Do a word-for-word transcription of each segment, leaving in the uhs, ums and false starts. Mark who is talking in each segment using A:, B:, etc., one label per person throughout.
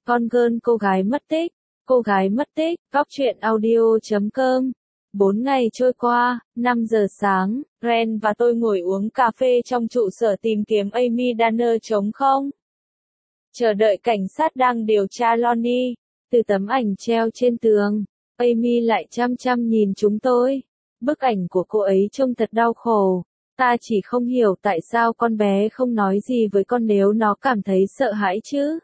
A: Con girl cô gái mất tích, cô gái mất tích, góc truyện audio chấm com. Bốn ngày trôi qua, năm giờ sáng, Ren và tôi ngồi uống cà phê trong trụ sở tìm kiếm Amy Danner trống không. Chờ đợi cảnh sát đang điều tra Lonnie. Từ tấm ảnh treo trên tường, Amy lại chăm chăm nhìn chúng tôi. Bức ảnh của cô ấy trông thật đau khổ. Ta chỉ không hiểu tại sao con bé không nói gì với con nếu nó cảm thấy sợ hãi chứ.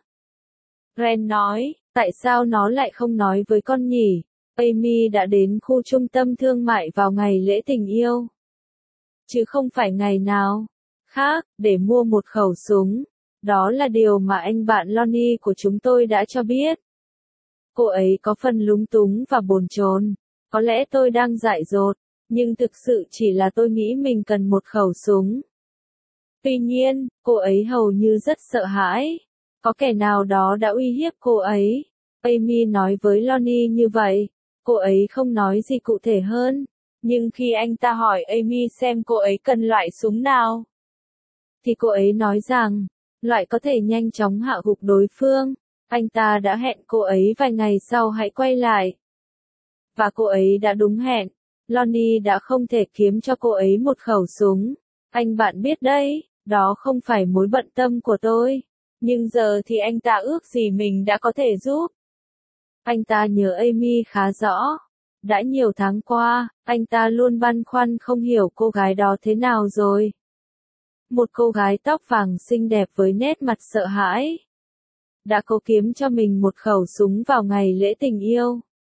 A: Ren nói, tại sao nó lại không nói với con nhỉ? Amy đã đến khu trung tâm thương mại vào ngày lễ tình yêu. Chứ không phải ngày nào khác, để mua một khẩu súng. Đó là điều mà anh bạn Lonnie của chúng tôi đã cho biết. Cô ấy có phần lúng túng và bồn chồn. Có lẽ tôi đang dại dột, nhưng thực sự chỉ là tôi nghĩ mình cần một khẩu súng. Tuy nhiên, cô ấy hầu như rất sợ hãi. Có kẻ nào đó đã uy hiếp cô ấy. Amy nói với Lonnie như vậy. Cô ấy không nói gì cụ thể hơn. Nhưng khi anh ta hỏi Amy xem cô ấy cần loại súng nào, thì cô ấy nói rằng, loại có thể nhanh chóng hạ gục đối phương. Anh ta đã hẹn cô ấy vài ngày sau hãy quay lại. Và cô ấy đã đúng hẹn. Lonnie đã không thể kiếm cho cô ấy một khẩu súng. Anh bạn biết đấy, đó không phải mối bận tâm của tôi. Nhưng giờ thì anh ta ước gì mình đã có thể giúp. Anh ta nhớ Amy khá rõ. Đã nhiều tháng qua, anh ta luôn băn khoăn không hiểu cô gái đó thế nào rồi. Một cô gái tóc vàng xinh đẹp với nét mặt sợ hãi. Đã cố kiếm cho mình một khẩu súng vào ngày lễ tình yêu.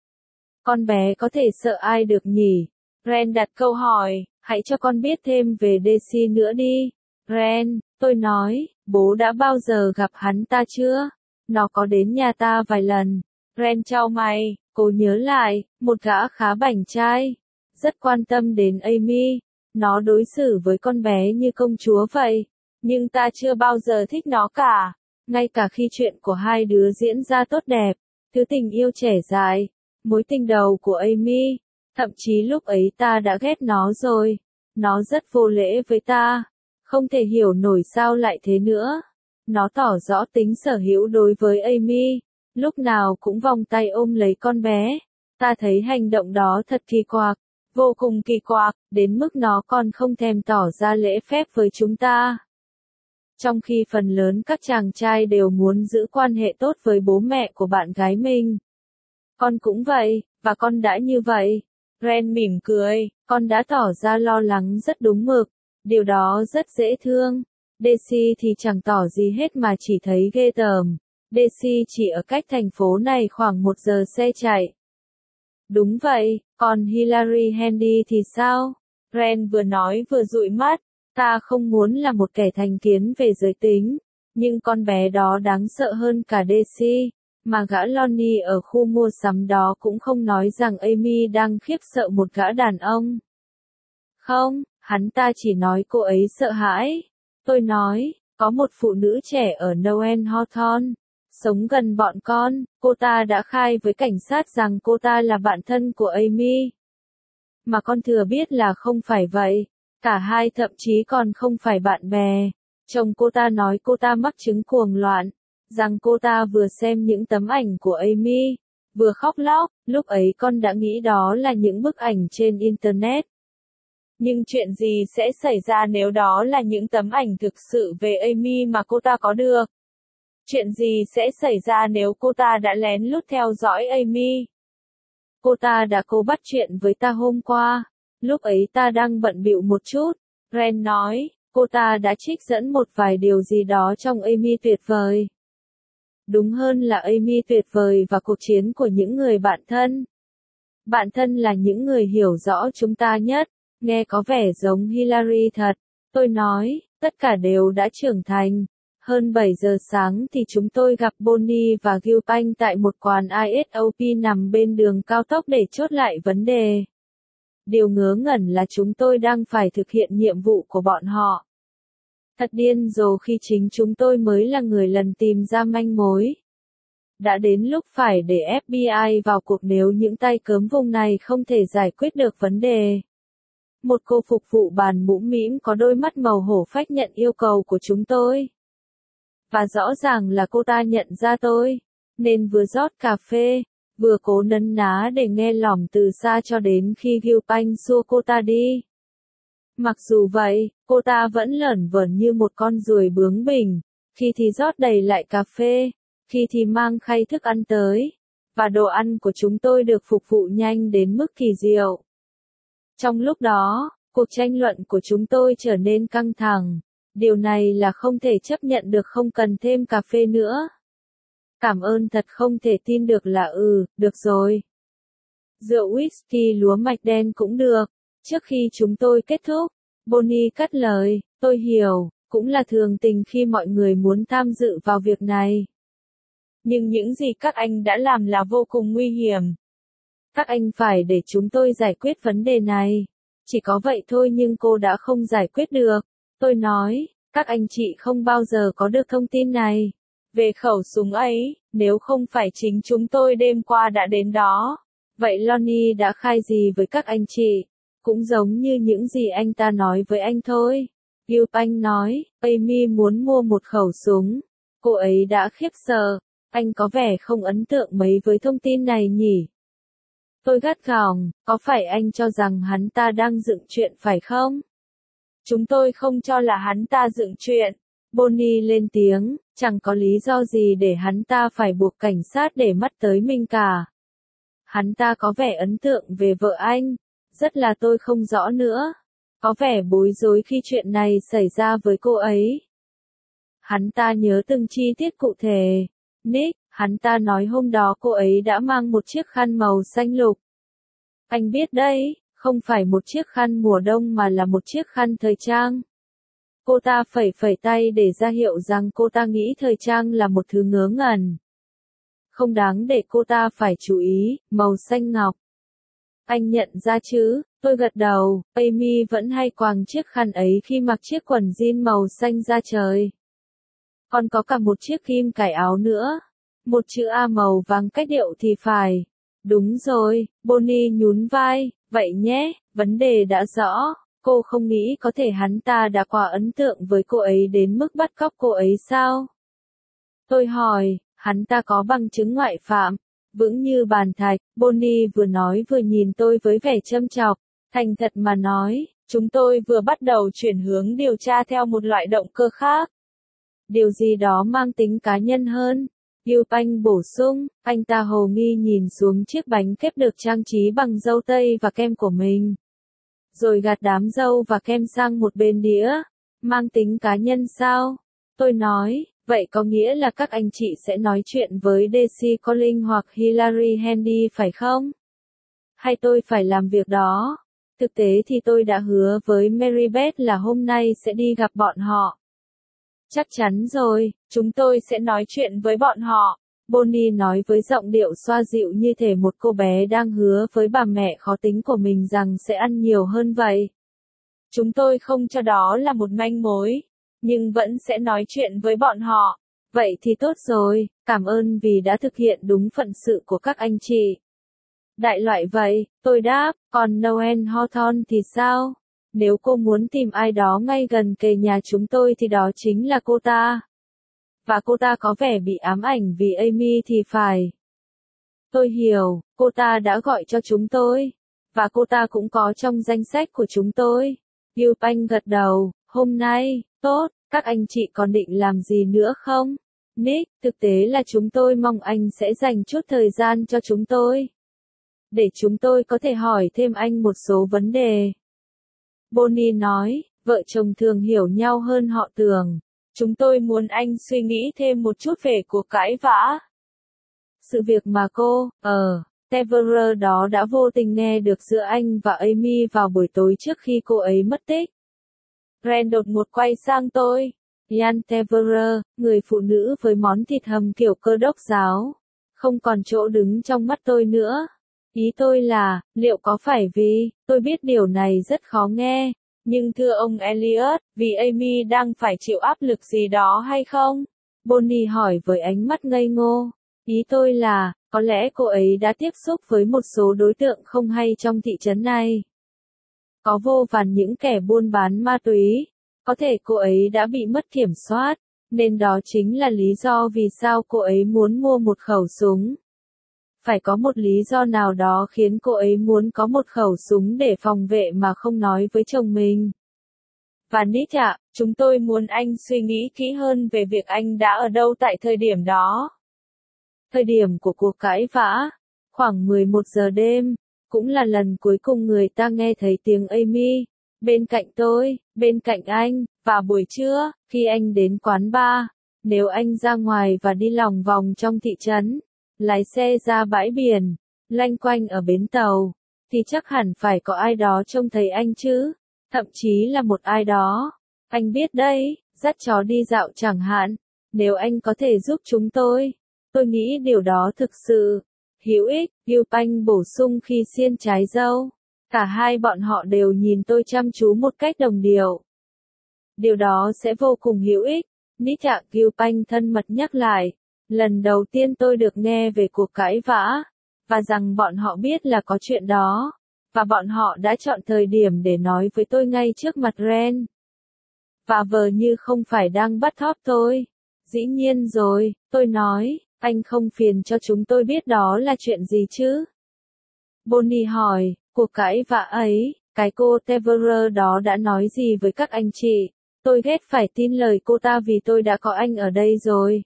A: Con bé có thể sợ ai được nhỉ? Ren đặt câu hỏi, hãy cho con biết thêm về Daisy nữa đi. Ren, tôi nói, bố đã bao giờ gặp hắn ta chưa? Nó có đến nhà ta vài lần. Ren chau mày, cô nhớ lại, một gã khá bảnh trai. Rất quan tâm đến Amy. Nó đối xử với con bé như công chúa vậy. Nhưng ta chưa bao giờ thích nó cả. Ngay cả khi chuyện của hai đứa diễn ra tốt đẹp. Thứ tình yêu trẻ dại. Mối tình đầu của Amy. Thậm chí lúc ấy ta đã ghét nó rồi. Nó rất vô lễ với ta. Không thể hiểu nổi sao lại thế nữa. Nó tỏ rõ tính sở hữu đối với Amy. Lúc nào cũng vòng tay ôm lấy con bé. Ta thấy hành động đó thật kỳ quặc. Vô cùng kỳ quặc, đến mức nó còn không thèm tỏ ra lễ phép với chúng ta. Trong khi phần lớn các chàng trai đều muốn giữ quan hệ tốt với bố mẹ của bạn gái mình. Con cũng vậy, và con đã như vậy. Ren mỉm cười, con đã tỏ ra lo lắng rất đúng mực. Điều đó rất dễ thương. Daisy thì chẳng tỏ gì hết mà chỉ thấy ghê tởm. Daisy chỉ ở cách thành phố này khoảng một giờ xe chạy. Đúng vậy, còn Hillary Handy thì sao? Ren vừa nói vừa dụi mắt. Ta không muốn là một kẻ thành kiến về giới tính. Nhưng con bé đó đáng sợ hơn cả Daisy. Mà gã Lonnie ở khu mua sắm đó cũng không nói rằng Amy đang khiếp sợ một gã đàn ông. Không, hắn ta chỉ nói cô ấy sợ hãi. Tôi nói, có một phụ nữ trẻ ở Noel Hawthorne, sống gần bọn con, cô ta đã khai với cảnh sát rằng cô ta là bạn thân của Amy. Mà con thừa biết là không phải vậy. Cả hai thậm chí còn không phải bạn bè. Chồng cô ta nói cô ta mắc chứng cuồng loạn. Rằng cô ta vừa xem những tấm ảnh của Amy, vừa khóc lóc. Lúc ấy con đã nghĩ đó là những bức ảnh trên Internet. Nhưng chuyện gì sẽ xảy ra nếu đó là những tấm ảnh thực sự về Amy mà cô ta có được? Chuyện gì sẽ xảy ra nếu cô ta đã lén lút theo dõi Amy? Cô ta đã cố bắt chuyện với ta hôm qua. Lúc ấy ta đang bận bịu một chút. Ren nói, cô ta đã trích dẫn một vài điều gì đó trong Amy tuyệt vời. Đúng hơn là Amy tuyệt vời và cuộc chiến của những người bạn thân. Bạn thân là những người hiểu rõ chúng ta nhất. Nghe có vẻ giống Hillary thật. Tôi nói, tất cả đều đã trưởng thành. Hơn bảy giờ sáng thì chúng tôi gặp Bonnie và Gilpanh tại một quán i ét o pê nằm bên đường cao tốc để chốt lại vấn đề. Điều ngớ ngẩn là chúng tôi đang phải thực hiện nhiệm vụ của bọn họ. Thật điên rồ khi chính chúng tôi mới là người lần tìm ra manh mối. Đã đến lúc phải để ép bê i vào cuộc nếu những tay cớm vùng này không thể giải quyết được vấn đề. Một cô phục vụ bàn mũm mĩm có đôi mắt màu hổ phách nhận yêu cầu của chúng tôi. Và rõ ràng là cô ta nhận ra tôi. nên vừa rót cà phê, vừa cố nấn ná để nghe lỏm từ xa cho đến khi Gil Panh xua cô ta đi. Mặc dù vậy, cô ta vẫn lởn vởn như một con ruồi bướng bỉnh, khi thì rót đầy lại cà phê, khi thì mang khay thức ăn tới, và đồ ăn của chúng tôi được phục vụ nhanh đến mức kỳ diệu. Trong lúc đó, cuộc tranh luận của chúng tôi trở nên căng thẳng, điều này là không thể chấp nhận được, không cần thêm cà phê nữa. Cảm ơn, thật không thể tin được là ừ, được rồi. Rượu whisky lúa mạch đen cũng được. Trước khi chúng tôi kết thúc, Bonnie cắt lời, tôi hiểu, cũng là thường tình khi mọi người muốn tham dự vào việc này. Nhưng những gì các anh đã làm là vô cùng nguy hiểm. Các anh phải để chúng tôi giải quyết vấn đề này. Chỉ có vậy thôi, nhưng cô đã không giải quyết được. Tôi nói, các anh chị không bao giờ có được thông tin này. Về khẩu súng ấy, nếu không phải chính chúng tôi đêm qua đã đến đó. Vậy Lonnie đã khai gì với các anh chị? Cũng giống như những gì anh ta nói với anh thôi. Gil Panh nói, Amy muốn mua một khẩu súng. Cô ấy đã khiếp sợ. Anh có vẻ không ấn tượng mấy với thông tin này nhỉ? Tôi gắt gỏng, có phải anh cho rằng hắn ta đang dựng chuyện phải không? Chúng tôi không cho là hắn ta dựng chuyện. Bonnie lên tiếng, chẳng có lý do gì để hắn ta phải buộc cảnh sát để mắt tới mình cả. Hắn ta có vẻ ấn tượng về vợ anh, rất là tôi không rõ nữa. Có vẻ bối rối khi chuyện này xảy ra với cô ấy. Hắn ta nhớ từng chi tiết cụ thể. Nick, hắn ta nói hôm đó cô ấy đã mang một chiếc khăn màu xanh lục. Anh biết đấy, không phải một chiếc khăn mùa đông mà là một chiếc khăn thời trang. Cô ta phẩy phẩy tay để ra hiệu rằng cô ta nghĩ thời trang là một thứ ngớ ngẩn. Không đáng để cô ta phải chú ý, màu xanh ngọc. Anh nhận ra chứ, tôi gật đầu, Amy vẫn hay quàng chiếc khăn ấy khi mặc chiếc quần jean màu xanh da trời. Còn có cả một chiếc ghim cài áo nữa. Một chữ A màu vàng cách điệu thì phải. Đúng rồi, Bonnie nhún vai, vậy nhé, vấn đề đã rõ. Cô không nghĩ có thể hắn ta đã quá ấn tượng với cô ấy đến mức bắt cóc cô ấy sao? Tôi hỏi, hắn ta có bằng chứng ngoại phạm? Vững như bàn thạch, Bonnie vừa nói vừa nhìn tôi với vẻ châm chọc. Thành thật mà nói, chúng tôi vừa bắt đầu chuyển hướng điều tra theo một loại động cơ khác. Điều gì đó mang tính cá nhân hơn. Gil Panh bổ sung, anh ta hồ nghi nhìn xuống chiếc bánh kép được trang trí bằng dâu tây và kem của mình. Rồi gạt đám dâu và kem sang một bên đĩa. Mang tính cá nhân sao? Tôi nói, vậy có nghĩa là các anh chị sẽ nói chuyện với Daisy Collins hoặc Hillary Handy phải không? Hay tôi phải làm việc đó? Thực tế thì tôi đã hứa với Mary Beth là hôm nay sẽ đi gặp bọn họ. Chắc chắn rồi, chúng tôi sẽ nói chuyện với bọn họ. Bonnie nói với giọng điệu xoa dịu như thể một cô bé đang hứa với bà mẹ khó tính của mình rằng sẽ ăn nhiều hơn vậy. Chúng tôi không cho đó là một manh mối, nhưng vẫn sẽ nói chuyện với bọn họ. Vậy thì tốt rồi, cảm ơn vì đã thực hiện đúng phận sự của các anh chị. Đại loại vậy, tôi đáp, còn Noel Hawthorne thì sao? Nếu cô muốn tìm ai đó ngay gần kề nhà chúng tôi thì đó chính là cô ta. Và cô ta có vẻ bị ám ảnh vì Amy thì phải. Tôi hiểu, cô ta đã gọi cho chúng tôi. Và cô ta cũng có trong danh sách của chúng tôi. Gil Panh gật đầu, hôm nay, tốt, các anh chị còn định làm gì nữa không? Nick, thực tế là chúng tôi mong anh sẽ dành chút thời gian cho chúng tôi. Để chúng tôi có thể hỏi thêm anh một số vấn đề. Bonnie nói, vợ chồng thường hiểu nhau hơn họ tưởng. Chúng tôi muốn anh suy nghĩ thêm một chút về cuộc cãi vã. Sự việc mà cô, ở, Teverer đó đã vô tình nghe được giữa anh và Amy vào buổi tối trước khi cô ấy mất tích. Ren đột ngột quay sang tôi. Ian Teverer, người phụ nữ với món thịt hầm kiểu cơ đốc giáo. Không còn chỗ đứng trong mắt tôi nữa. Ý tôi là, liệu có phải vì, tôi biết điều này rất khó nghe, nhưng thưa ông Elliot, vì Amy đang phải chịu áp lực gì đó hay không? Bonnie hỏi với ánh mắt ngây ngô. Ý tôi là, có lẽ cô ấy đã tiếp xúc với một số đối tượng không hay trong thị trấn này. Có vô vàn những kẻ buôn bán ma túy. Có thể cô ấy đã bị mất kiểm soát, Nên đó chính là lý do vì sao cô ấy muốn mua một khẩu súng. Phải có một lý do nào đó khiến cô ấy muốn có một khẩu súng để phòng vệ mà không nói với chồng mình. Và Nick ạ, chúng tôi muốn anh suy nghĩ kỹ hơn về việc anh đã ở đâu tại thời điểm đó. Thời điểm của cuộc cãi vã, khoảng mười một giờ đêm, cũng là lần cuối cùng người ta nghe thấy tiếng Amy, bên cạnh tôi, bên cạnh anh, và buổi trưa, khi anh đến quán bar, nếu anh ra ngoài và đi lòng vòng trong thị trấn, lái xe ra bãi biển, loanh quanh ở bến tàu, thì chắc hẳn phải có ai đó trông thấy anh chứ, thậm chí là một ai đó. Anh biết đấy, dắt chó đi dạo chẳng hạn, nếu anh có thể giúp chúng tôi, tôi nghĩ điều đó thực sự hữu ích. Gil Panh bổ sung khi xiên trái dâu. Cả hai bọn họ đều nhìn tôi chăm chú một cách đồng điệu. Điều đó sẽ vô cùng hữu ích. Nick ạ, Gil Panh thân mật nhắc lại. Lần đầu tiên tôi được nghe về cuộc cãi vã, và rằng bọn họ biết là có chuyện đó, và bọn họ đã chọn thời điểm để nói với tôi ngay trước mặt Ren. Và vờ như không phải đang bắt thóp tôi. Dĩ nhiên rồi, tôi nói, anh không phiền cho chúng tôi biết đó là chuyện gì chứ? Bonnie hỏi, cuộc cãi vã ấy, cái cô Teverer đó đã nói gì với các anh chị? Tôi ghét phải tin lời cô ta vì tôi đã có anh ở đây rồi.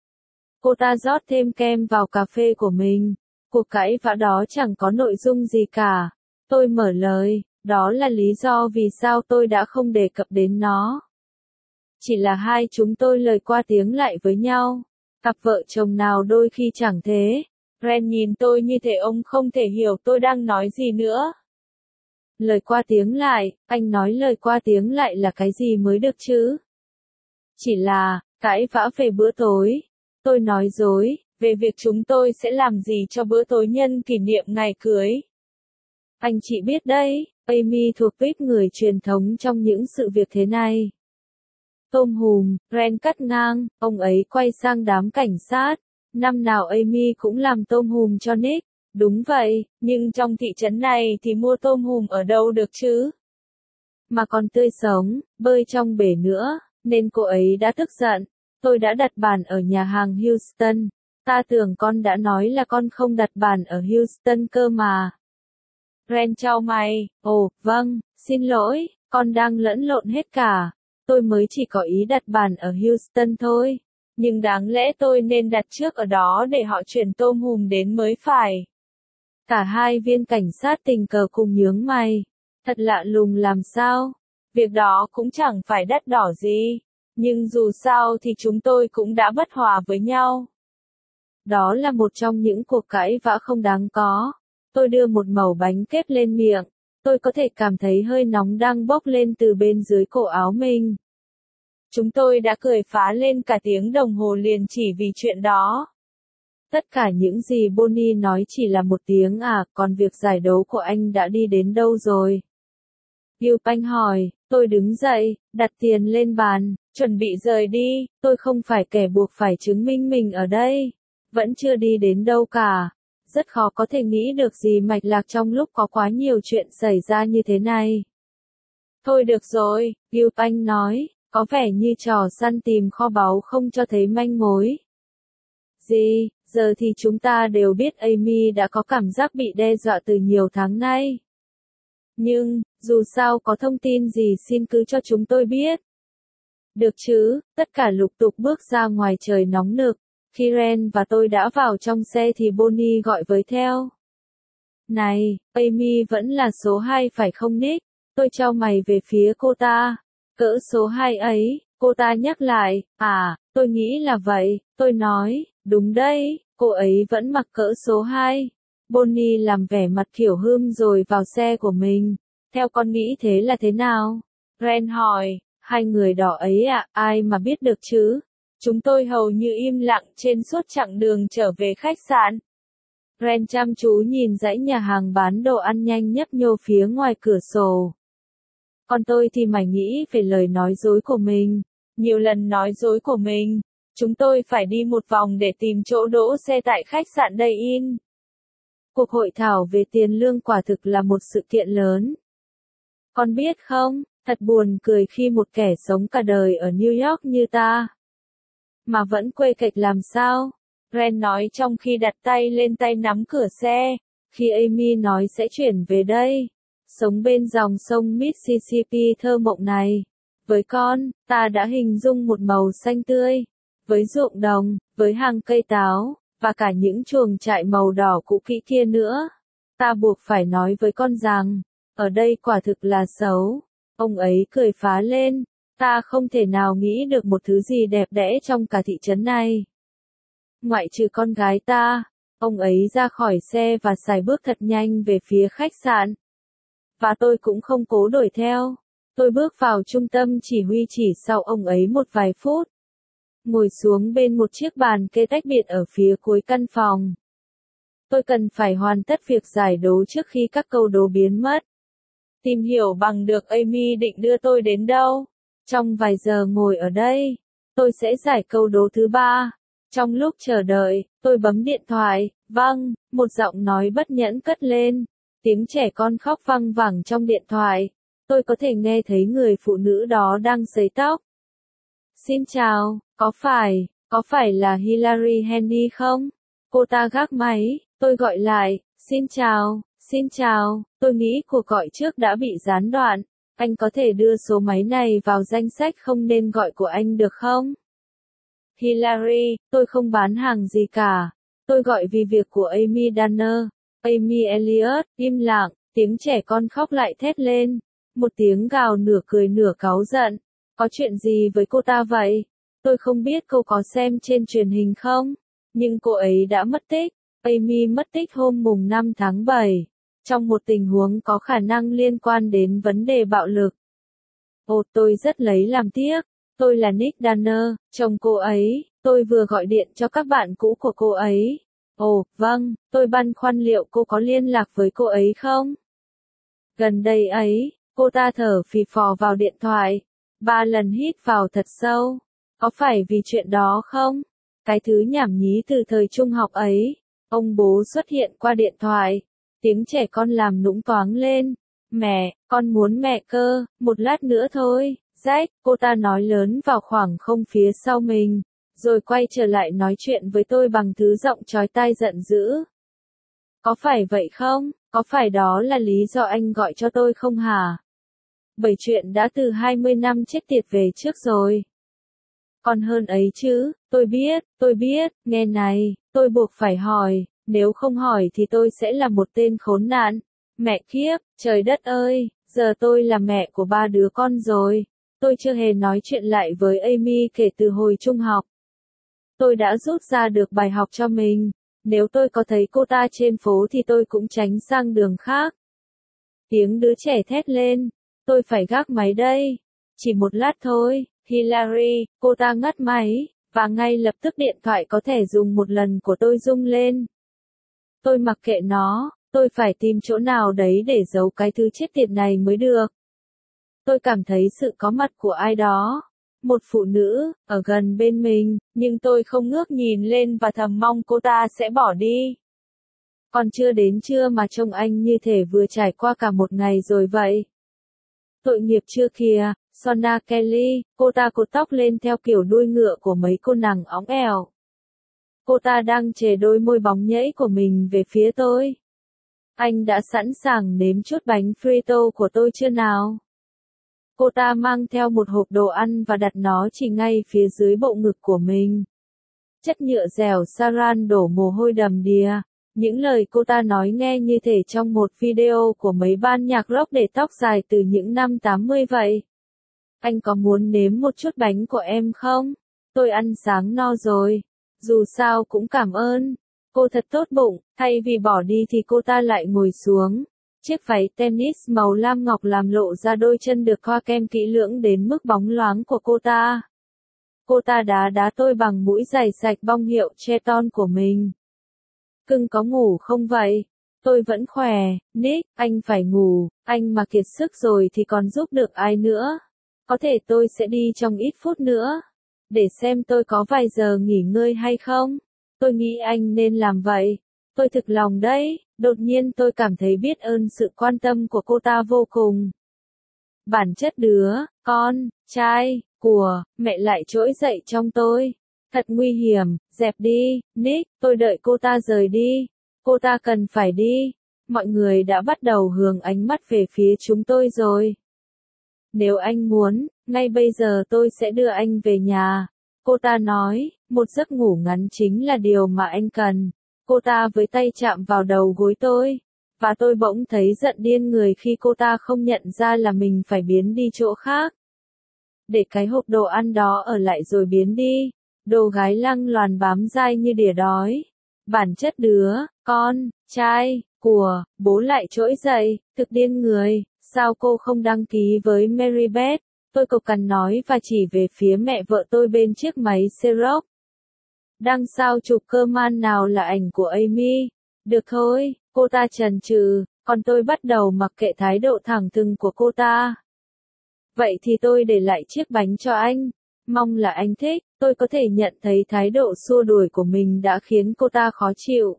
A: Cô ta rót thêm kem vào cà phê của mình. Cuộc cãi vã đó chẳng có nội dung gì cả. Tôi mở lời, đó là lý do vì sao tôi đã không đề cập đến nó. Chỉ là hai chúng tôi lời qua tiếng lại với nhau. Cặp vợ chồng nào đôi khi chẳng thế. Ren nhìn tôi như thể ông không thể hiểu tôi đang nói gì nữa. Lời qua tiếng lại, anh nói lời qua tiếng lại là cái gì mới được chứ? Chỉ là, cãi vã về bữa tối. Tôi nói dối, về việc chúng tôi sẽ làm gì cho bữa tối nhân kỷ niệm ngày cưới. Anh chị biết đấy, Amy thuộc vip người truyền thống trong những sự việc thế này. Tôm hùm, Ren cắt ngang, ông ấy quay sang đám cảnh sát. Năm nào Amy cũng làm tôm hùm cho Nick. Đúng vậy, nhưng trong thị trấn này thì mua tôm hùm ở đâu được chứ? Mà còn tươi sống, bơi trong bể nữa, nên cô ấy đã tức giận. Tôi đã đặt bàn ở nhà hàng Houston. Ta tưởng con đã nói là con không đặt bàn ở Houston cơ mà. Ren chau mày, ồ, vâng, xin lỗi, con đang lẫn lộn hết cả. Tôi mới chỉ có ý đặt bàn ở Houston thôi. Nhưng đáng lẽ tôi nên đặt trước ở đó để họ chuyển tôm hùm đến mới phải. Cả hai viên cảnh sát tình cờ cùng nhướng mày. Thật lạ lùng làm sao? Việc đó cũng chẳng phải đắt đỏ gì. Nhưng dù sao thì chúng tôi cũng đã bất hòa với nhau. Đó là một trong những cuộc cãi vã không đáng có. Tôi đưa một mẩu bánh kép lên miệng. Tôi có thể cảm thấy hơi nóng đang bốc lên từ bên dưới cổ áo mình. Chúng tôi đã cười phá lên cả tiếng đồng hồ liền chỉ vì chuyện đó. Tất cả những gì Bonnie nói chỉ là một tiếng à, còn việc giải đấu của anh đã đi đến đâu rồi? Gil Panh hỏi, tôi đứng dậy, đặt tiền lên bàn, chuẩn bị rời đi, tôi không phải kẻ buộc phải chứng minh mình ở đây. Vẫn chưa đi đến đâu cả. Rất khó có thể nghĩ được gì mạch lạc trong lúc có quá nhiều chuyện xảy ra như thế này. Thôi được rồi, Gil Panh nói, có vẻ như trò săn tìm kho báu không cho thấy manh mối. Gì, giờ thì chúng ta đều biết Amy đã có cảm giác bị đe dọa từ nhiều tháng nay. Nhưng, dù sao có thông tin gì xin cứ cho chúng tôi biết. Được chứ, tất cả lục tục bước ra ngoài trời nóng nực. Khi Ren và tôi đã vào trong xe thì Bonnie gọi với theo. Này, Amy vẫn là số hai phải không Nick? Tôi chau mày về phía cô ta. Cỡ số hai ấy, cô ta nhắc lại, à, tôi nghĩ là vậy, tôi nói, đúng đấy, cô ấy vẫn mặc cỡ số hai. Bonnie làm vẻ mặt kiểu hươm rồi vào xe của mình. Theo con nghĩ thế là thế nào? Ren hỏi, hai người đỏ ấy ạ, à, ai mà biết được chứ? Chúng tôi hầu như im lặng trên suốt chặng đường trở về khách sạn. Ren chăm chú nhìn dãy nhà hàng bán đồ ăn nhanh nhấp nhô phía ngoài cửa sổ. Còn tôi thì mải nghĩ về lời nói dối của mình. Nhiều lần nói dối của mình. Chúng tôi phải đi một vòng để tìm chỗ đỗ xe tại khách sạn Day Inn. Cuộc hội thảo về tiền lương quả thực là một sự kiện lớn. Con biết không, thật buồn cười khi một kẻ sống cả đời ở New York như ta Mà vẫn quê kệch làm sao? Ren nói trong khi đặt tay lên tay nắm cửa xe. Khi Amy nói sẽ chuyển về đây. Sống bên dòng sông Mississippi thơ mộng này. Với con, ta đã hình dung một màu xanh tươi. Với ruộng đồng, với hàng cây táo, và cả những chuồng trại màu đỏ cũ kỹ kia nữa. Ta buộc phải nói với con rằng, ở đây quả thực là xấu. Ông ấy cười phá lên, ta không thể nào nghĩ được một thứ gì đẹp đẽ trong cả thị trấn này. Ngoại trừ con gái ta, ông ấy ra khỏi xe và sải bước thật nhanh về phía khách sạn. Và tôi cũng không cố đuổi theo. Tôi bước vào trung tâm chỉ huy chỉ sau ông ấy một vài phút. Ngồi xuống bên một chiếc bàn kê tách biệt ở phía cuối căn phòng. Tôi cần phải hoàn tất việc giải đố trước khi các câu đố biến mất. Tìm hiểu bằng được Amy định đưa tôi đến đâu. Trong vài giờ ngồi ở đây, tôi sẽ giải câu đố thứ ba. Trong lúc chờ đợi, tôi bấm điện thoại. Vâng, một giọng nói bất nhẫn cất lên. Tiếng trẻ con khóc văng vẳng trong điện thoại. Tôi có thể nghe thấy người phụ nữ đó đang sấy tóc. Xin chào, có phải, có phải là Hillary Henry không? Cô ta gác máy, tôi gọi lại, xin chào, xin chào, tôi nghĩ cuộc gọi trước đã bị gián đoạn. Anh có thể đưa số máy này vào danh sách không nên gọi của anh được không? Hillary, tôi không bán hàng gì cả. Tôi gọi vì việc của Amy Danner. Amy Elliot, im lặng, tiếng trẻ con khóc lại thét lên. Một tiếng gào nửa cười nửa cáu giận. Có chuyện gì với cô ta vậy? Tôi không biết cô có xem trên truyền hình không? Nhưng cô ấy đã mất tích. Amy mất tích hôm mùng năm tháng bảy. Trong một tình huống có khả năng liên quan đến vấn đề bạo lực. Ồ, tôi rất lấy làm tiếc. Tôi là Nick Danner, chồng cô ấy. Tôi vừa gọi điện cho các bạn cũ của cô ấy. Ồ, vâng, tôi băn khoăn liệu cô có liên lạc với cô ấy không? Gần đây ấy, cô ta thở phì phò vào điện thoại. Ba lần hít vào thật sâu. Có phải vì chuyện đó không? Cái thứ nhảm nhí từ thời trung học ấy. Ông bố xuất hiện qua điện thoại. Tiếng trẻ con làm nũng toáng lên. Mẹ, con muốn mẹ cơ, một lát nữa thôi. Jack, cô ta nói lớn vào khoảng không phía sau mình. Rồi quay trở lại nói chuyện với tôi bằng thứ giọng chói tai giận dữ. Có phải vậy không? Có phải đó là lý do anh gọi cho tôi không hả? Bởi chuyện đã từ hai mươi năm chết tiệt về trước rồi. Còn hơn ấy chứ, tôi biết, tôi biết, nghe này, tôi buộc phải hỏi, nếu không hỏi thì tôi sẽ là một tên khốn nạn. Mẹ kiếp, trời đất ơi, giờ tôi là mẹ của ba đứa con rồi. Tôi chưa hề nói chuyện lại với Amy kể từ hồi trung học. Tôi đã rút ra được bài học cho mình. Nếu tôi có thấy cô ta trên phố thì tôi cũng tránh sang đường khác. Tiếng đứa trẻ thét lên. Tôi phải gác máy đây. Chỉ một lát thôi, Hillary, cô ta ngắt máy, và ngay lập tức điện thoại có thể dùng một lần của tôi rung lên. Tôi mặc kệ nó, tôi phải tìm chỗ nào đấy để giấu cái thứ chết tiệt này mới được. Tôi cảm thấy sự có mặt của ai đó. Một phụ nữ, ở gần bên mình, nhưng tôi không ngước nhìn lên và thầm mong cô ta sẽ bỏ đi. Còn chưa đến trưa mà trông anh như thể vừa trải qua cả một ngày rồi vậy. Tội nghiệp chưa kìa, Sona Kelly, cô ta cột tóc lên theo kiểu đuôi ngựa của mấy cô nàng óng ẻo. Cô ta đang chề đôi môi bóng nhẫy của mình về phía tôi. Anh đã sẵn sàng nếm chút bánh frito của tôi chưa nào? Cô ta mang theo một hộp đồ ăn và đặt nó chỉ ngay phía dưới bộ ngực của mình. Chất nhựa dẻo saran đổ mồ hôi đầm đìa. Những lời cô ta nói nghe như thể trong một video của mấy ban nhạc rock để tóc dài từ những năm tám mươi vậy. Anh có muốn nếm một chút bánh của em không? Tôi ăn sáng no rồi. Dù sao cũng cảm ơn. Cô thật tốt bụng, thay vì bỏ đi thì cô ta lại ngồi xuống. Chiếc váy tennis màu lam ngọc làm lộ ra đôi chân được thoa kem kỹ lưỡng đến mức bóng loáng của cô ta. Cô ta đá đá tôi bằng mũi giày sạch bong hiệu Cheton của mình. Cưng có ngủ không vậy? Tôi vẫn khỏe, Nick, anh phải ngủ, anh mà kiệt sức rồi thì còn giúp được ai nữa. Có thể tôi sẽ đi trong ít phút nữa. Để xem tôi có vài giờ nghỉ ngơi hay không. Tôi nghĩ anh nên làm vậy. Tôi thực lòng đấy, đột nhiên tôi cảm thấy biết ơn sự quan tâm của cô ta vô cùng. Bản chất đứa, con, trai, của, mẹ lại trỗi dậy trong tôi. Thật nguy hiểm, dẹp đi, Nick, tôi đợi cô ta rời đi. Cô ta cần phải đi. Mọi người đã bắt đầu hướng ánh mắt về phía chúng tôi rồi. Nếu anh muốn, ngay bây giờ tôi sẽ đưa anh về nhà. Cô ta nói, một giấc ngủ ngắn chính là điều mà anh cần. Cô ta với tay chạm vào đầu gối tôi. Và tôi bỗng thấy giận điên người khi cô ta không nhận ra là mình phải biến đi chỗ khác. Để cái hộp đồ ăn đó ở lại rồi biến đi. Đồ gái lăng loàn bám dai như đỉa đói. Bản chất đứa, con, trai, của, bố lại trỗi dậy, thực điên người, sao cô không đăng ký với Marybeth? Tôi cộc cằn nói và chỉ về phía mẹ vợ tôi bên chiếc máy Xerox. Đằng sau chụp cơ man nào là ảnh của Amy. Được thôi, cô ta chần chừ, còn tôi bắt đầu mặc kệ thái độ thẳng thừng của cô ta. Vậy thì tôi để lại chiếc bánh cho anh. Mong là anh thích, tôi có thể nhận thấy thái độ xua đuổi của mình đã khiến cô ta khó chịu.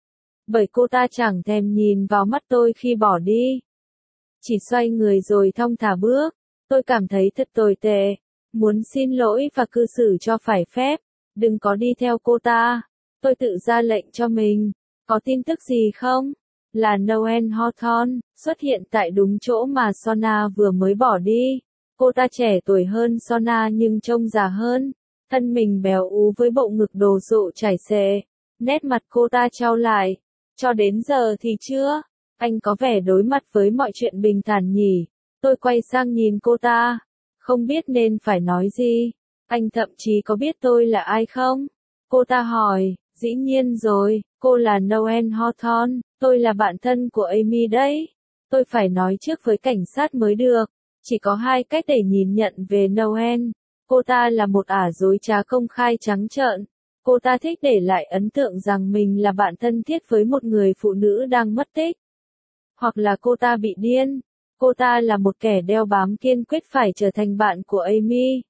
A: Bởi cô ta chẳng thèm nhìn vào mắt tôi khi bỏ đi. Chỉ xoay người rồi thong thả bước. Tôi cảm thấy thật tồi tệ. Muốn xin lỗi và cư xử cho phải phép. Đừng có đi theo cô ta. Tôi tự ra lệnh cho mình. Có tin tức gì không? Là Noel Hawthorne, xuất hiện tại đúng chỗ mà Sona vừa mới bỏ đi. Cô ta trẻ tuổi hơn Sona nhưng trông già hơn. Thân mình béo ú với bộ ngực đồ sộ chảy xệ. Nét mặt cô ta trao lại. Cho đến giờ thì chưa. Anh có vẻ đối mặt với mọi chuyện bình thản nhỉ. Tôi quay sang nhìn cô ta. Không biết nên phải nói gì. Anh thậm chí có biết tôi là ai không? Cô ta hỏi. Dĩ nhiên rồi, cô là Noel Hawthorne. Tôi là bạn thân của Amy đấy. Tôi phải nói trước với cảnh sát mới được. Chỉ có hai cách để nhìn nhận về Noel. Cô ta là một ả dối trá công khai trắng trợn. Cô ta thích để lại ấn tượng rằng mình là bạn thân thiết với một người phụ nữ đang mất tích. Hoặc là cô ta bị điên. Cô ta là một kẻ đeo bám kiên quyết phải trở thành bạn của Amy.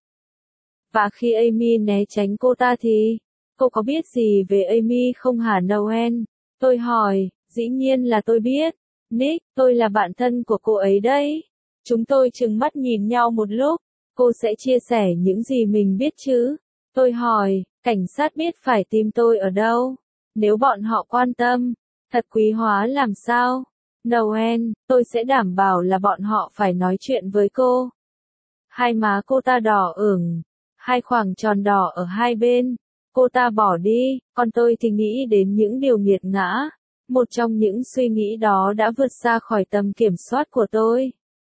A: Và khi Amy né tránh cô ta thì, cô có biết gì về Amy không hả Noel? Tôi hỏi, dĩ nhiên là tôi biết. Nick, tôi là bạn thân của cô ấy đấy. Chúng tôi trừng mắt nhìn nhau một lúc. Cô sẽ chia sẻ những gì mình biết chứ? Tôi hỏi, cảnh sát biết phải tìm tôi ở đâu? Nếu bọn họ quan tâm, thật quý hóa làm sao? Noel, tôi sẽ đảm bảo là bọn họ phải nói chuyện với cô. Hai má cô ta đỏ ửng, hai khoảng tròn đỏ ở hai bên. Cô ta bỏ đi, còn tôi thì nghĩ đến những điều nghiệt ngã. Một trong những suy nghĩ đó đã vượt xa khỏi tầm kiểm soát của tôi.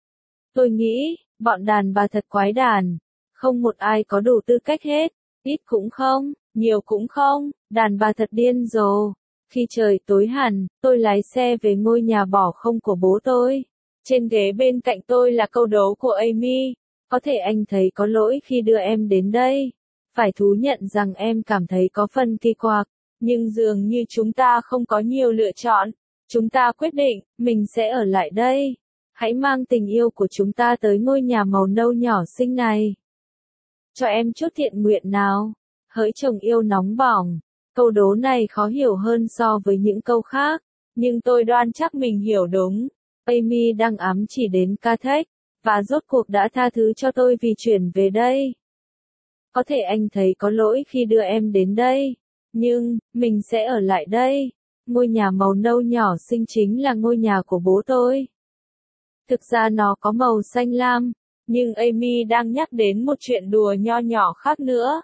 A: Tôi nghĩ, bọn đàn bà thật quái đản. Không một ai có đủ tư cách hết. Ít cũng không, nhiều cũng không, đàn bà thật điên rồ. Khi trời tối hẳn, tôi lái xe về ngôi nhà bỏ không của bố tôi. Trên ghế bên cạnh tôi là câu đố của Amy. Có thể anh thấy có lỗi khi đưa em đến đây. Phải thú nhận rằng em cảm thấy có phần kỳ quặc. Nhưng dường như chúng ta không có nhiều lựa chọn. Chúng ta quyết định, mình sẽ ở lại đây. Hãy mang tình yêu của chúng ta tới ngôi nhà màu nâu nhỏ xinh này. Cho em chút thiện nguyện nào. Hỡi chồng yêu nóng bỏng. Câu đố này khó hiểu hơn so với những câu khác. Nhưng tôi đoan chắc mình hiểu đúng. Amy đang ám chỉ đến Cathec. Và rốt cuộc đã tha thứ cho tôi vì chuyển về đây. Có thể anh thấy có lỗi khi đưa em đến đây. Nhưng, mình sẽ ở lại đây. Ngôi nhà màu nâu nhỏ xinh chính là ngôi nhà của bố tôi. Thực ra nó có màu xanh lam. Nhưng Amy đang nhắc đến một chuyện đùa nho nhỏ khác nữa.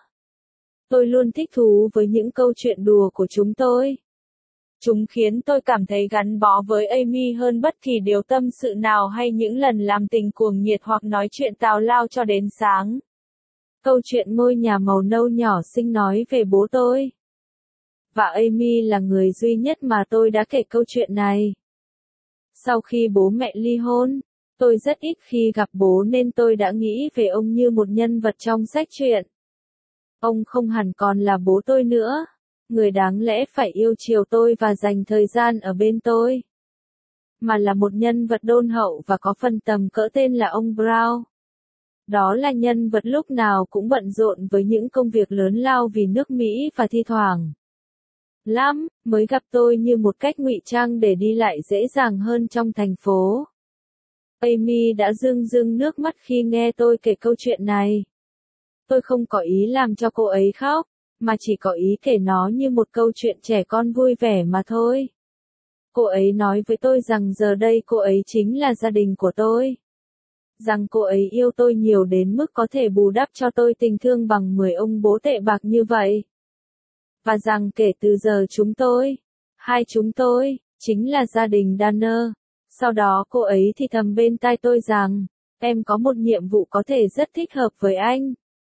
A: Tôi luôn thích thú với những câu chuyện đùa của chúng tôi. Chúng khiến tôi cảm thấy gắn bó với Amy hơn bất kỳ điều tâm sự nào hay những lần làm tình cuồng nhiệt hoặc nói chuyện tào lao cho đến sáng. Câu chuyện ngôi nhà màu nâu nhỏ xinh nói về bố tôi. Và Amy là người duy nhất mà tôi đã kể câu chuyện này. Sau khi bố mẹ ly hôn, tôi rất ít khi gặp bố nên tôi đã nghĩ về ông như một nhân vật trong sách truyện. Ông không hẳn còn là bố tôi nữa. Người đáng lẽ phải yêu chiều tôi và dành thời gian ở bên tôi. Mà là một nhân vật đôn hậu và có phần tầm cỡ tên là ông Brown. Đó là nhân vật lúc nào cũng bận rộn với những công việc lớn lao vì nước Mỹ và thi thoảng lắm, mới gặp tôi như một cách ngụy trang để đi lại dễ dàng hơn trong thành phố. Amy đã rưng rưng nước mắt khi nghe tôi kể câu chuyện này. Tôi không có ý làm cho cô ấy khóc, mà chỉ có ý kể nó như một câu chuyện trẻ con vui vẻ mà thôi. Cô ấy nói với tôi rằng giờ đây cô ấy chính là gia đình của tôi. Rằng cô ấy yêu tôi nhiều đến mức có thể bù đắp cho tôi tình thương bằng mười ông bố tệ bạc như vậy. Và rằng kể từ giờ chúng tôi, hai chúng tôi, chính là gia đình Danner. Sau đó cô ấy thì thầm bên tai tôi rằng, em có một nhiệm vụ có thể rất thích hợp với anh.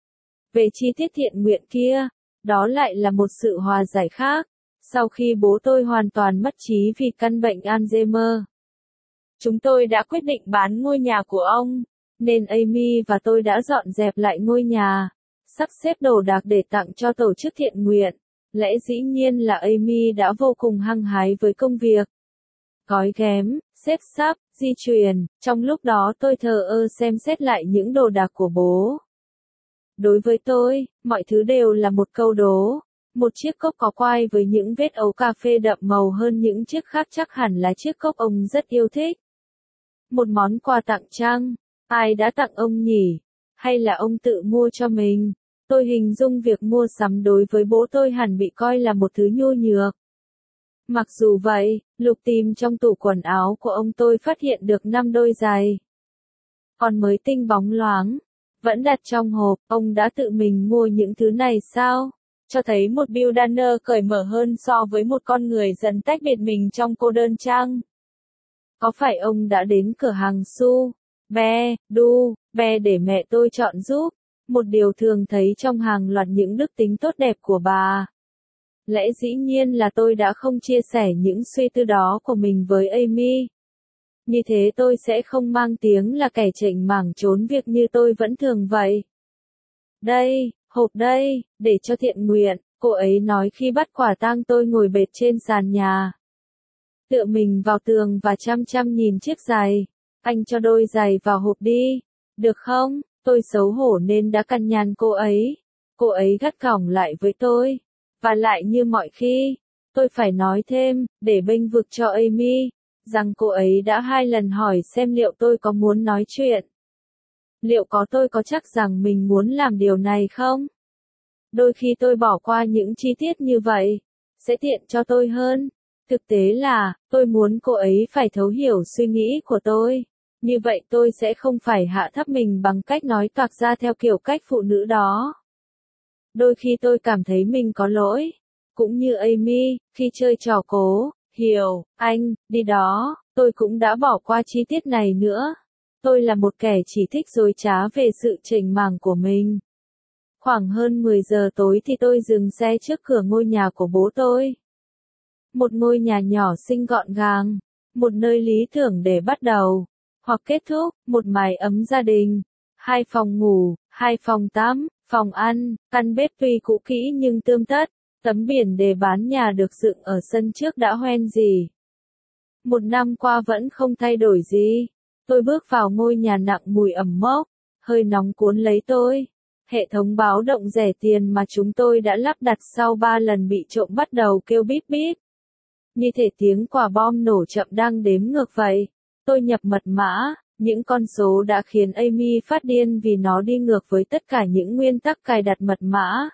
A: Về chi tiết thiện nguyện kia, đó lại là một sự hòa giải khác. Sau khi bố tôi hoàn toàn mất trí vì căn bệnh Alzheimer, chúng tôi đã quyết định bán ngôi nhà của ông, nên Amy và tôi đã dọn dẹp lại ngôi nhà, sắp xếp đồ đạc để tặng cho tổ chức thiện nguyện. Lẽ dĩ nhiên là Amy đã vô cùng hăng hái với công việc. Gói ghém, xếp sắp, di chuyển, trong lúc đó tôi thờ ơ xem xét lại những đồ đạc của bố. Đối với tôi, mọi thứ đều là một câu đố. Một chiếc cốc có quai với những vết ấu cà phê đậm màu hơn những chiếc khác chắc hẳn là chiếc cốc ông rất yêu thích. Một món quà tặng chăng? Ai đã tặng ông nhỉ? Hay là ông tự mua cho mình? Tôi hình dung việc mua sắm đối với bố tôi hẳn bị coi là một thứ nhu nhược. Mặc dù vậy, lục tìm trong tủ quần áo của ông tôi phát hiện được năm đôi giày. Còn mới tinh bóng loáng, vẫn đặt trong hộp, ông đã tự mình mua những thứ này sao? Cho thấy một Bill Danner cởi mở hơn so với một con người dần tách biệt mình trong cô đơn chăng? Có phải ông đã đến cửa hàng Su, Be, Du, Be để mẹ tôi chọn giúp? Một điều thường thấy trong hàng loạt những đức tính tốt đẹp của bà. Lẽ dĩ nhiên là tôi đã không chia sẻ những suy tư đó của mình với Amy. Như thế tôi sẽ không mang tiếng là kẻ chểnh mảng trốn việc như tôi vẫn thường vậy. Đây, hộp đây, để cho thiện nguyện, cô ấy nói khi bắt quả tang tôi ngồi bệt trên sàn nhà. Tựa mình vào tường và chăm chăm nhìn chiếc giày. Anh cho đôi giày vào hộp đi, được không? Tôi xấu hổ nên đã căn nhằn cô ấy. Cô ấy gắt gỏng lại với tôi. Và lại như mọi khi, tôi phải nói thêm, để bênh vực cho Amy, rằng cô ấy đã hai lần hỏi xem liệu tôi có muốn nói chuyện. Liệu có tôi có chắc rằng mình muốn làm điều này không? Đôi khi tôi bỏ qua những chi tiết như vậy, sẽ tiện cho tôi hơn. Thực tế là, tôi muốn cô ấy phải thấu hiểu suy nghĩ của tôi. Như vậy tôi sẽ không phải hạ thấp mình bằng cách nói toạc ra theo kiểu cách phụ nữ đó. Đôi khi tôi cảm thấy mình có lỗi. Cũng như Amy, khi chơi trò cố, hiểu, anh, đi đó, tôi cũng đã bỏ qua chi tiết này nữa. Tôi là một kẻ chỉ thích dối trá về sự chểnh mảng của mình. Khoảng hơn mười giờ tối thì tôi dừng xe trước cửa ngôi nhà của bố tôi. Một ngôi nhà nhỏ xinh gọn gàng, một nơi lý tưởng để bắt đầu, hoặc kết thúc, một mái ấm gia đình. Hai phòng ngủ, hai phòng tắm, phòng ăn, căn bếp tuy cũ kỹ nhưng tươm tất. Tấm biển đề bán nhà được dựng ở sân trước đã hoen gì. Một năm qua vẫn không thay đổi gì. Tôi bước vào ngôi nhà nặng mùi ẩm mốc, hơi nóng cuốn lấy tôi. Hệ thống báo động rẻ tiền mà chúng tôi đã lắp đặt sau ba lần bị trộm bắt đầu kêu bíp bíp. Như thể tiếng quả bom nổ chậm đang đếm ngược vậy. Tôi nhập mật mã, những con số đã khiến Amy phát điên vì nó đi ngược với tất cả những nguyên tắc cài đặt mật mã.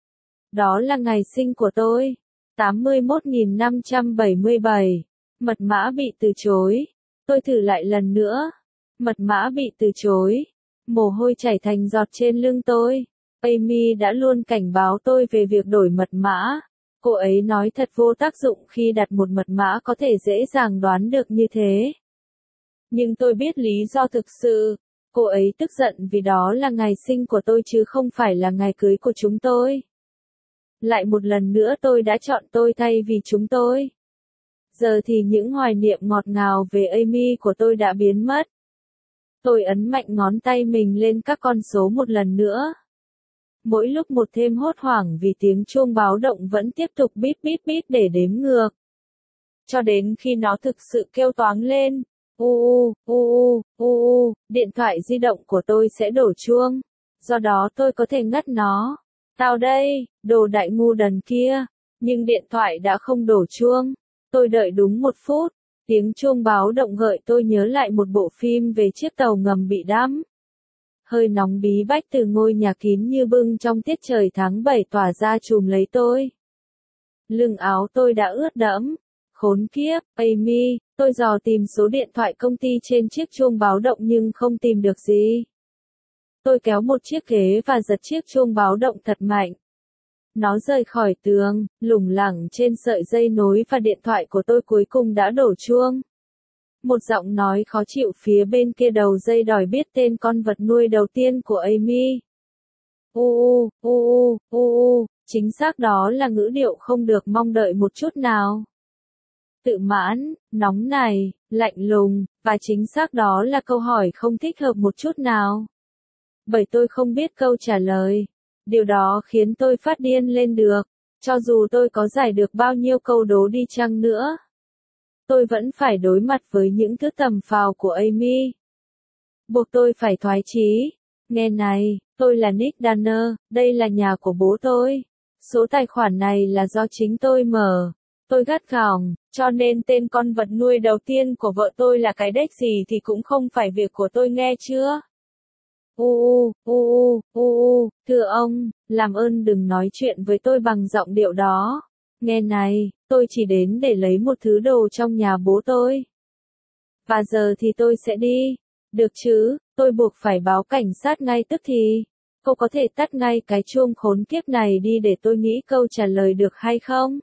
A: Đó là ngày sinh của tôi, tám mươi mốt nghìn năm trăm bảy mươi bảy. Mật mã bị từ chối. Tôi thử lại lần nữa. Mật mã bị từ chối. Mồ hôi chảy thành giọt trên lưng tôi. Amy đã luôn cảnh báo tôi về việc đổi mật mã. Cô ấy nói thật vô tác dụng khi đặt một mật mã có thể dễ dàng đoán được như thế. Nhưng tôi biết lý do thực sự. Cô ấy tức giận vì đó là ngày sinh của tôi chứ không phải là ngày cưới của chúng tôi. Lại một lần nữa tôi đã chọn tôi thay vì chúng tôi. Giờ thì những hoài niệm ngọt ngào về Amy của tôi đã biến mất. Tôi ấn mạnh ngón tay mình lên các con số một lần nữa. Mỗi lúc một thêm hốt hoảng vì tiếng chuông báo động vẫn tiếp tục bíp bíp bíp để đếm ngược. Cho đến khi nó thực sự kêu toáng lên. U u, u u, u u, điện thoại di động của tôi sẽ đổ chuông. Do đó tôi có thể ngắt nó. Tao đây, đồ đại ngu đần kia. Nhưng điện thoại đã không đổ chuông. Tôi đợi đúng một phút. Tiếng chuông báo động gợi tôi nhớ lại một bộ phim về chiếc tàu ngầm bị đắm. hơi nóng bí bách từ ngôi nhà kín như bưng trong tiết trời tháng bảy tỏa ra trùm lấy tôi. Lưng áo tôi đã ướt đẫm. Khốn kiếp, Amy, tôi dò tìm số điện thoại công ty trên chiếc chuông báo động nhưng không tìm được gì. Tôi kéo một chiếc ghế và giật chiếc chuông báo động thật mạnh. Nó rời khỏi tường, lủng lẳng trên sợi dây nối và điện thoại của tôi cuối cùng đã đổ chuông. Một giọng nói khó chịu phía bên kia đầu dây đòi biết tên con vật nuôi đầu tiên của Amy. U u, u u, u u, chính xác đó là ngữ điệu không được mong đợi một chút nào. Tự mãn, nóng này, lạnh lùng, và chính xác đó là câu hỏi không thích hợp một chút nào. Bởi tôi không biết câu trả lời. Điều đó khiến tôi phát điên lên được. Cho dù tôi có giải được bao nhiêu câu đố đi chăng nữa, tôi vẫn phải đối mặt với những thứ tầm phào của Amy. Buộc tôi phải thoái chí. Nghe này, tôi là Nick Danner, đây là nhà của bố tôi. Số tài khoản này là do chính tôi mở. Tôi gắt gỏng, cho nên tên con vật nuôi đầu tiên của vợ tôi là cái đếch gì thì cũng không phải việc của tôi nghe chưa? U u, u u, u u, thưa ông, làm ơn đừng nói chuyện với tôi bằng giọng điệu đó. Nghe này, tôi chỉ đến để lấy một thứ đồ trong nhà bố tôi. Và giờ thì tôi sẽ đi. Được chứ, tôi buộc phải báo cảnh sát ngay tức thì. Cô có thể tắt ngay cái chuông khốn kiếp này đi để tôi nghĩ câu trả lời được hay không?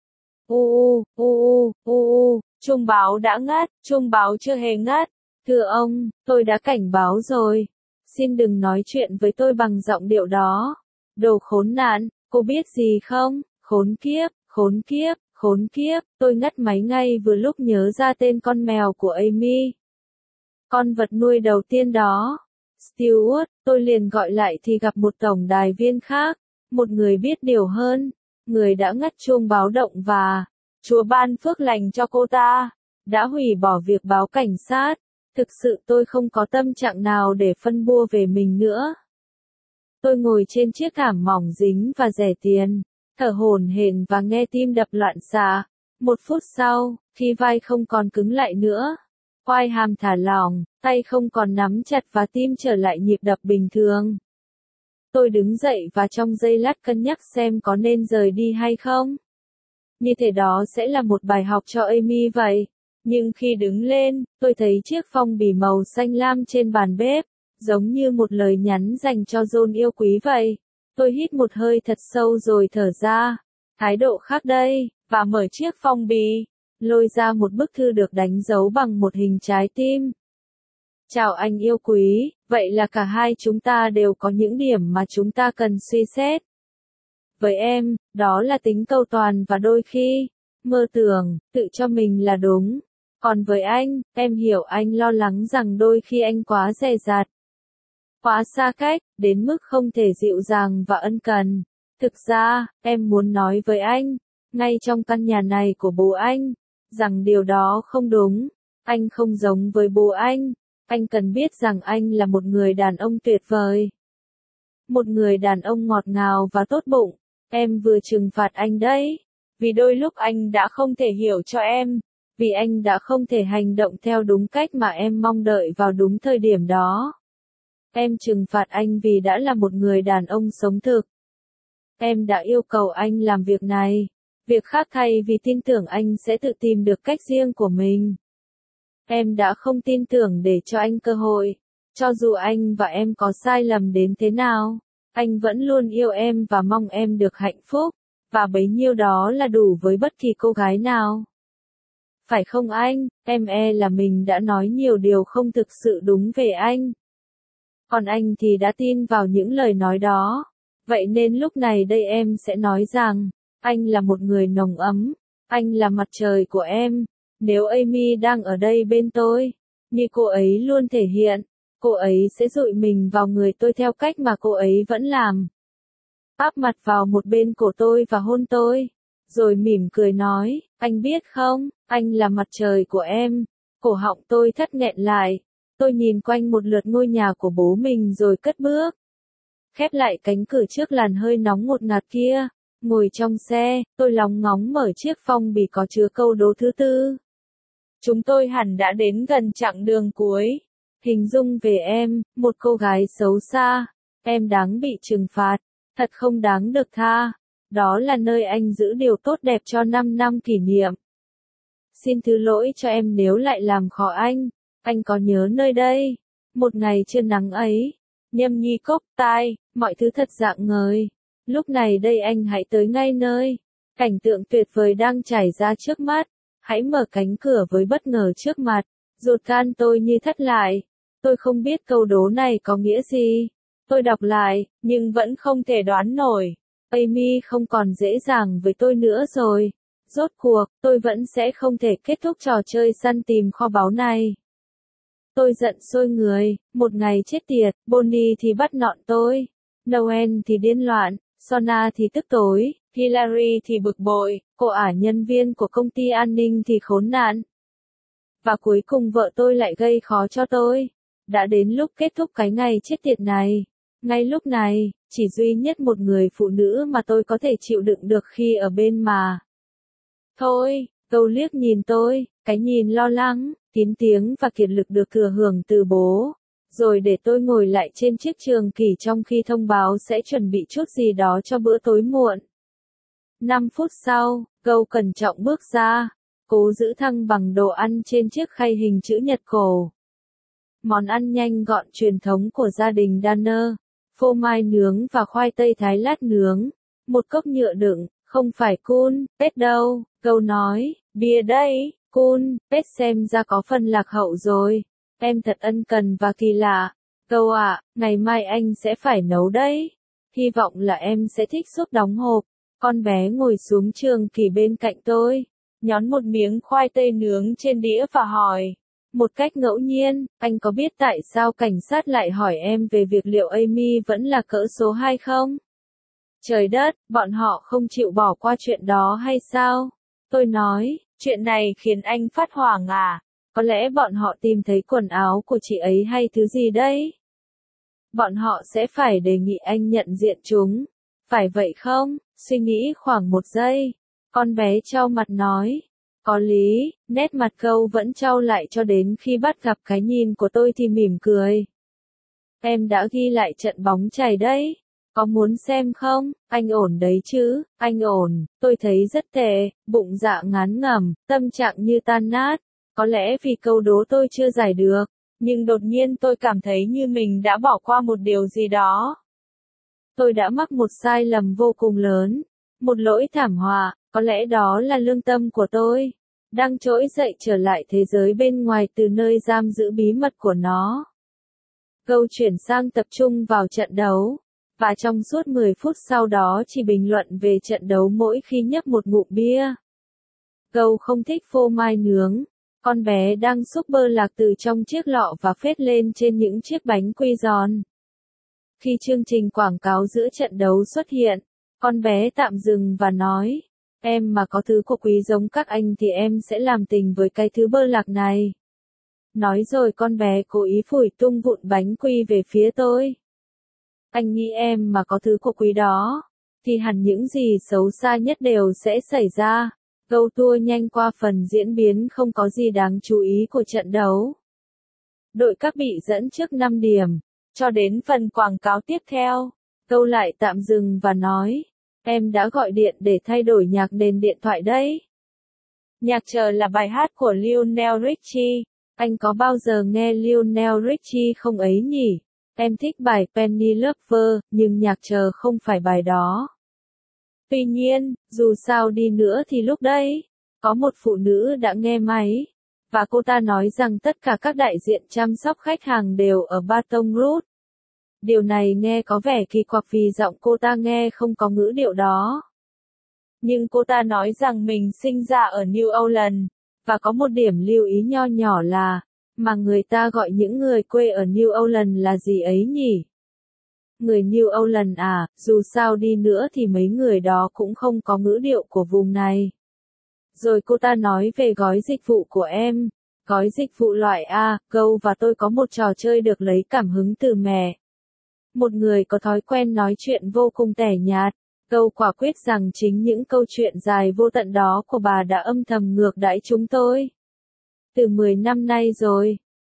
A: U u, u u, u u, chuông báo đã ngắt, chuông báo chưa hề ngắt. Thưa ông, tôi đã cảnh báo rồi. Xin đừng nói chuyện với tôi bằng giọng điệu đó. Đồ khốn nạn, cô biết gì không? Khốn kiếp, khốn kiếp, khốn kiếp. Tôi ngắt máy ngay vừa lúc nhớ ra tên con mèo của Amy. Con vật nuôi đầu tiên đó. Stewart, tôi liền gọi lại thì gặp một tổng đài viên khác. Một người biết điều hơn. Người đã ngắt chuông báo động và, Chúa ban phước lành cho cô ta, đã hủy bỏ việc báo cảnh sát. Thực sự tôi không có tâm trạng nào để phân bua về mình nữa. Tôi ngồi trên chiếc thảm mỏng dính và rẻ tiền, thở hổn hển và nghe tim đập loạn xạ. Một phút sau, khi vai không còn cứng lại nữa, quai hàm thả lỏng, tay không còn nắm chặt và tim trở lại nhịp đập bình thường. Tôi đứng dậy và trong giây lát cân nhắc xem có nên rời đi hay không. Như thế đó sẽ là một bài học cho Amy vậy. Nhưng khi đứng lên, tôi thấy chiếc phong bì màu xanh lam trên bàn bếp, giống như một lời nhắn dành cho John yêu quý vậy. Tôi hít một hơi thật sâu rồi thở ra. Thái độ khác đây, và mở chiếc phong bì, lôi ra một bức thư được đánh dấu bằng một hình trái tim. Chào anh yêu quý, vậy là cả hai chúng ta đều có những điểm mà chúng ta cần suy xét. Với em, đó là tính cầu toàn và đôi khi, mơ tưởng, tự cho mình là đúng. Còn với anh, em hiểu anh lo lắng rằng đôi khi anh quá dè dặt, quá xa cách, đến mức không thể dịu dàng và ân cần. Thực ra, em muốn nói với anh, ngay trong căn nhà này của bố anh, rằng điều đó không đúng. Anh không giống với bố anh. Anh cần biết rằng anh là một người đàn ông tuyệt vời. Một người đàn ông ngọt ngào và tốt bụng. Em vừa trừng phạt anh đấy. Vì đôi lúc anh đã không thể hiểu cho em. Vì anh đã không thể hành động theo đúng cách mà em mong đợi vào đúng thời điểm đó. Em trừng phạt anh vì đã là một người đàn ông sống thực. Em đã yêu cầu anh làm việc này, việc khác thay vì tin tưởng anh sẽ tự tìm được cách riêng của mình. Em đã không tin tưởng để cho anh cơ hội. Cho dù anh và em có sai lầm đến thế nào, anh vẫn luôn yêu em và mong em được hạnh phúc. Và bấy nhiêu đó là đủ với bất kỳ cô gái nào. Phải không anh? Em e là mình đã nói nhiều điều không thực sự đúng về anh. Còn anh thì đã tin vào những lời nói đó. Vậy nên lúc này đây em sẽ nói rằng, anh là một người nồng ấm. Anh là mặt trời của em. Nếu Amy đang ở đây bên tôi, như cô ấy luôn thể hiện, cô ấy sẽ dụi mình vào người tôi theo cách mà cô ấy vẫn làm. Áp mặt vào một bên cổ tôi và hôn tôi, rồi mỉm cười nói, anh biết không, anh là mặt trời của em. Cổ họng tôi thắt nghẹn lại. Tôi nhìn quanh một lượt ngôi nhà của bố mình rồi cất bước. Khép lại cánh cửa trước làn hơi nóng ngột ngạt kia. Ngồi trong xe, tôi lóng ngóng mở chiếc phong bì có chứa câu đố thứ tư. Chúng tôi hẳn đã đến gần chặng đường cuối. Hình dung về em, một cô gái xấu xa. Em đáng bị trừng phạt. Thật không đáng được tha. Đó là nơi anh giữ điều tốt đẹp cho năm năm kỷ niệm. Xin thứ lỗi cho em nếu lại làm khó anh. Anh có nhớ nơi đây. Một ngày trưa nắng ấy. Nhâm nhi cốc tai, mọi thứ thật rạng ngời. Lúc này đây anh hãy tới ngay nơi. Cảnh tượng tuyệt vời đang trải ra trước mắt. Hãy mở cánh cửa với bất ngờ trước mặt. Ruột gan tôi như thắt lại. Tôi không biết câu đố này có nghĩa gì. Tôi đọc lại, nhưng vẫn không thể đoán nổi. Amy không còn dễ dàng với tôi nữa rồi. Rốt cuộc, tôi vẫn sẽ không thể kết thúc trò chơi săn tìm kho báu này. Tôi giận sôi người, một ngày chết tiệt, Bonnie thì bắt nọn tôi. Noel thì điên loạn, Sona thì tức tối, Hillary thì bực bội, cô ả nhân viên của công ty an ninh thì khốn nạn. Và cuối cùng vợ tôi lại gây khó cho tôi. Đã đến lúc kết thúc cái ngày chết tiệt này. Ngay lúc này, chỉ duy nhất một người phụ nữ mà tôi có thể chịu đựng được khi ở bên mà. Thôi, Câu liếc nhìn tôi, cái nhìn lo lắng, kín tiếng và kiệt lực được thừa hưởng từ bố. Rồi để tôi ngồi lại trên chiếc trường kỷ trong khi thông báo sẽ chuẩn bị chút gì đó cho bữa tối muộn. Năm phút sau, Câu cẩn trọng bước ra, cố giữ thăng bằng đồ ăn trên chiếc khay hình chữ nhật cổ. Món ăn nhanh gọn truyền thống của gia đình Danner, phô mai nướng và khoai tây thái lát nướng, một cốc nhựa đựng, không phải Cool Pet đâu, Câu nói, bia đây, Cool Pet xem ra có phần lạc hậu rồi, em thật ân cần và kỳ lạ, Câu ạ, à, ngày mai anh sẽ phải nấu đấy, hy vọng là em sẽ thích súp đóng hộp. Con bé ngồi xuống trường kỷ bên cạnh tôi, nhón một miếng khoai tây nướng trên đĩa và hỏi. Một cách ngẫu nhiên, anh có biết tại sao cảnh sát lại hỏi em về việc liệu Amy vẫn là cỡ số hai không? Trời đất, bọn họ không chịu bỏ qua chuyện đó hay sao? Tôi nói, chuyện này khiến anh phát hoảng à? Có lẽ bọn họ tìm thấy quần áo của chị ấy hay thứ gì đấy? Bọn họ sẽ phải đề nghị anh nhận diện chúng. Phải vậy không? Suy nghĩ khoảng một giây. Con bé trao mặt nói. Có lý, nét mặt Câu vẫn trao lại cho đến khi bắt gặp cái nhìn của tôi thì mỉm cười. Em đã ghi lại trận bóng chày đấy. Có muốn xem không? Anh ổn đấy chứ? Anh ổn, tôi thấy rất tệ, bụng dạ ngán ngẩm, tâm trạng như tan nát. Có lẽ vì câu đố tôi chưa giải được, nhưng đột nhiên tôi cảm thấy như mình đã bỏ qua một điều gì đó. Tôi đã mắc một sai lầm vô cùng lớn, một lỗi thảm họa, có lẽ đó là lương tâm của tôi, đang trỗi dậy trở lại thế giới bên ngoài từ nơi giam giữ bí mật của nó. Câu chuyển sang tập trung vào trận đấu, và trong suốt mười phút sau đó chỉ bình luận về trận đấu mỗi khi nhấp một ngụm bia. Câu không thích phô mai nướng, con bé đang xúc bơ lạc từ trong chiếc lọ và phết lên trên những chiếc bánh quy giòn. Khi chương trình quảng cáo giữa trận đấu xuất hiện, con bé tạm dừng và nói, em mà có thứ của quý giống các anh thì em sẽ làm tình với cái thứ bơ lạc này. Nói rồi con bé cố ý phủi tung vụn bánh quy về phía tôi. Anh nghĩ em mà có thứ của quý đó, thì hẳn những gì xấu xa nhất đều sẽ xảy ra. Câu tua nhanh qua phần diễn biến không có gì đáng chú ý của trận đấu. Đội các bị dẫn trước năm điểm. Cho đến phần quảng cáo tiếp theo, Câu lại tạm dừng và nói, em đã gọi điện để thay đổi nhạc nền điện thoại đấy. Nhạc chờ là bài hát của Lionel Richie, anh có bao giờ nghe Lionel Richie không ấy nhỉ? Em thích bài Penny Lover, nhưng nhạc chờ không phải bài đó. Tuy nhiên, dù sao đi nữa thì lúc đấy, có một phụ nữ đã nghe máy. Và cô ta nói rằng tất cả các đại diện chăm sóc khách hàng đều ở Baton Rouge. Điều này nghe có vẻ kỳ quặc vì giọng cô ta nghe không có ngữ điệu đó. Nhưng cô ta nói rằng mình sinh ra ở New Orleans, và có một điểm lưu ý nho nhỏ là, mà người ta gọi những người quê ở New Orleans là gì ấy nhỉ? Người New Orleans à, dù sao đi nữa thì mấy người đó cũng không có ngữ điệu của vùng này. Rồi cô ta nói về gói dịch vụ của em. Gói dịch vụ loại A, Câu và tôi có một trò chơi được lấy cảm hứng từ mẹ. Một người có thói quen nói chuyện vô cùng tẻ nhạt. Câu quả quyết rằng chính những câu chuyện dài vô tận đó của bà đã âm thầm ngược đãi chúng tôi. Từ mười năm nay rồi,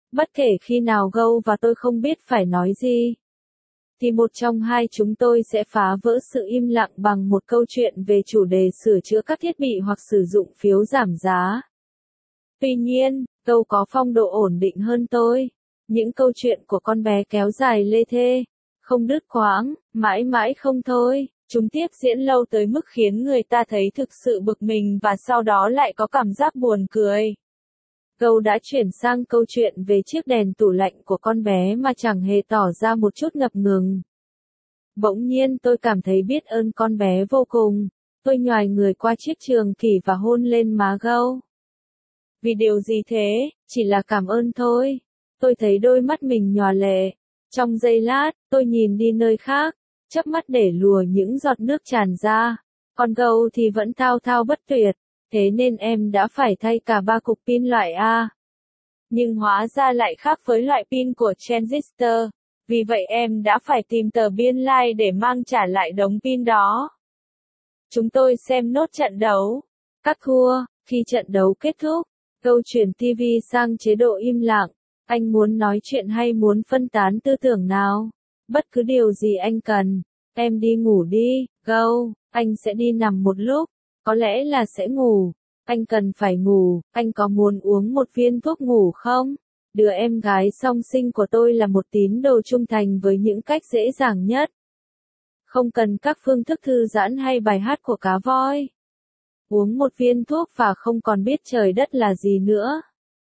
A: Bất kể khi nào Gâu và tôi không biết phải nói gì, thì một trong hai chúng tôi sẽ phá vỡ sự im lặng bằng một câu chuyện về chủ đề sửa chữa các thiết bị hoặc sử dụng phiếu giảm giá. Tuy nhiên, Gâu có phong độ ổn định hơn tôi. Những câu chuyện của con bé kéo dài lê thê, không đứt quãng, mãi mãi không thôi. Chúng tiếp diễn lâu tới mức khiến người ta thấy thực sự bực mình và sau đó lại có cảm giác buồn cười. Gâu đã chuyển sang câu chuyện về chiếc đèn tủ lạnh của con bé mà chẳng hề tỏ ra một chút ngập ngừng. Bỗng nhiên tôi cảm thấy biết ơn con bé vô cùng. Tôi nhoài người qua chiếc trường kỷ và hôn lên má Gâu. Vì điều gì thế, chỉ là cảm ơn thôi. Tôi thấy đôi mắt mình nhòa lệ. Trong giây lát, tôi nhìn đi nơi khác, chớp mắt để lùa những giọt nước tràn ra. Còn Gâu thì vẫn thao thao bất tuyệt. Thế nên em đã phải thay cả ba cục pin loại A. Nhưng hóa ra lại khác với loại pin của transistor. Vì vậy em đã phải tìm tờ biên lai like để mang trả lại đống pin đó. Chúng tôi xem nốt trận đấu. Các thua, khi trận đấu kết thúc, Gâu chuyển ti vi sang chế độ im lặng. Anh muốn nói chuyện hay muốn phân tán tư tưởng nào? Bất cứ điều gì anh cần. Em đi ngủ đi, Gâu, anh sẽ đi nằm một lúc. Có lẽ là sẽ ngủ. Anh cần phải ngủ, anh có muốn uống một viên thuốc ngủ không? Đứa em gái song sinh của tôi là một tín đồ trung thành với những cách dễ dàng nhất. Không cần các phương thức thư giãn hay bài hát của cá voi. Uống một viên thuốc và không còn biết trời đất là gì nữa.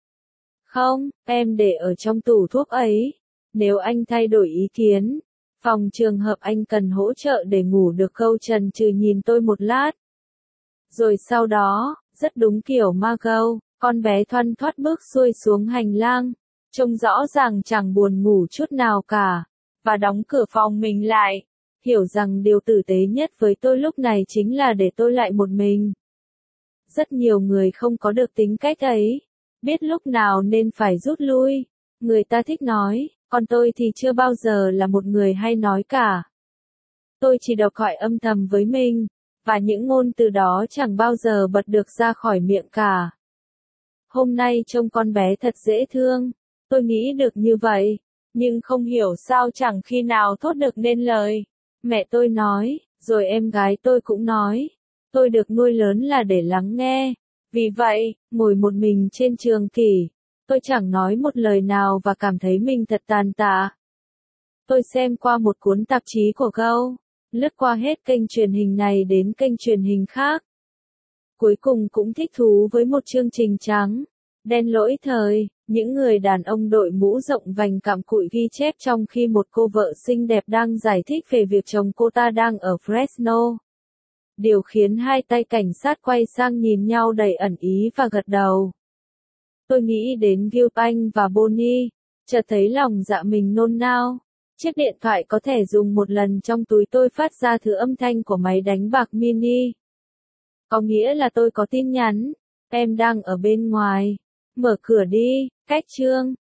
A: Không, em để ở trong tủ thuốc ấy. Nếu anh thay đổi ý kiến, phòng trường hợp anh cần hỗ trợ để ngủ được. Gâu chần chừ nhìn tôi một lát. Rồi sau đó, rất đúng kiểu ma Gâu, con bé thoăn thoắt bước xuôi xuống hành lang, trông rõ ràng chẳng buồn ngủ chút nào cả, và đóng cửa phòng mình lại, hiểu rằng điều tử tế nhất với tôi lúc này chính là để tôi lại một mình. Rất nhiều người không có được tính cách ấy, biết lúc nào nên phải rút lui, người ta thích nói, còn tôi thì chưa bao giờ là một người hay nói cả. Tôi chỉ đọc hỏi âm thầm với mình. Và những ngôn từ đó chẳng bao giờ bật được ra khỏi miệng cả. Hôm nay trông con bé thật dễ thương. Tôi nghĩ được như vậy. Nhưng không hiểu sao chẳng khi nào thốt được nên lời. Mẹ tôi nói, rồi em gái tôi cũng nói. Tôi được nuôi lớn là để lắng nghe. Vì vậy, ngồi một mình trên trường kỷ, tôi chẳng nói một lời nào và cảm thấy mình thật tàn tạ. Tôi xem qua một cuốn tạp chí của Gâu. Lướt qua hết kênh truyền hình này đến kênh truyền hình khác. Cuối cùng cũng thích thú với một chương trình trắng, đen lỗi thời, những người đàn ông đội mũ rộng vành cặm cụi ghi chép trong khi một cô vợ xinh đẹp đang giải thích về việc chồng cô ta đang ở Fresno. Điều khiến hai tay cảnh sát quay sang nhìn nhau đầy ẩn ý và gật đầu. Tôi nghĩ đến Gilbert và Bonnie, chợt thấy lòng dạ mình nôn nao. Chiếc điện thoại có thể dùng một lần trong túi tôi phát ra thứ âm thanh của máy đánh bạc mini. Có nghĩa là tôi có tin nhắn. Em đang ở bên ngoài. Mở cửa đi, cách chương.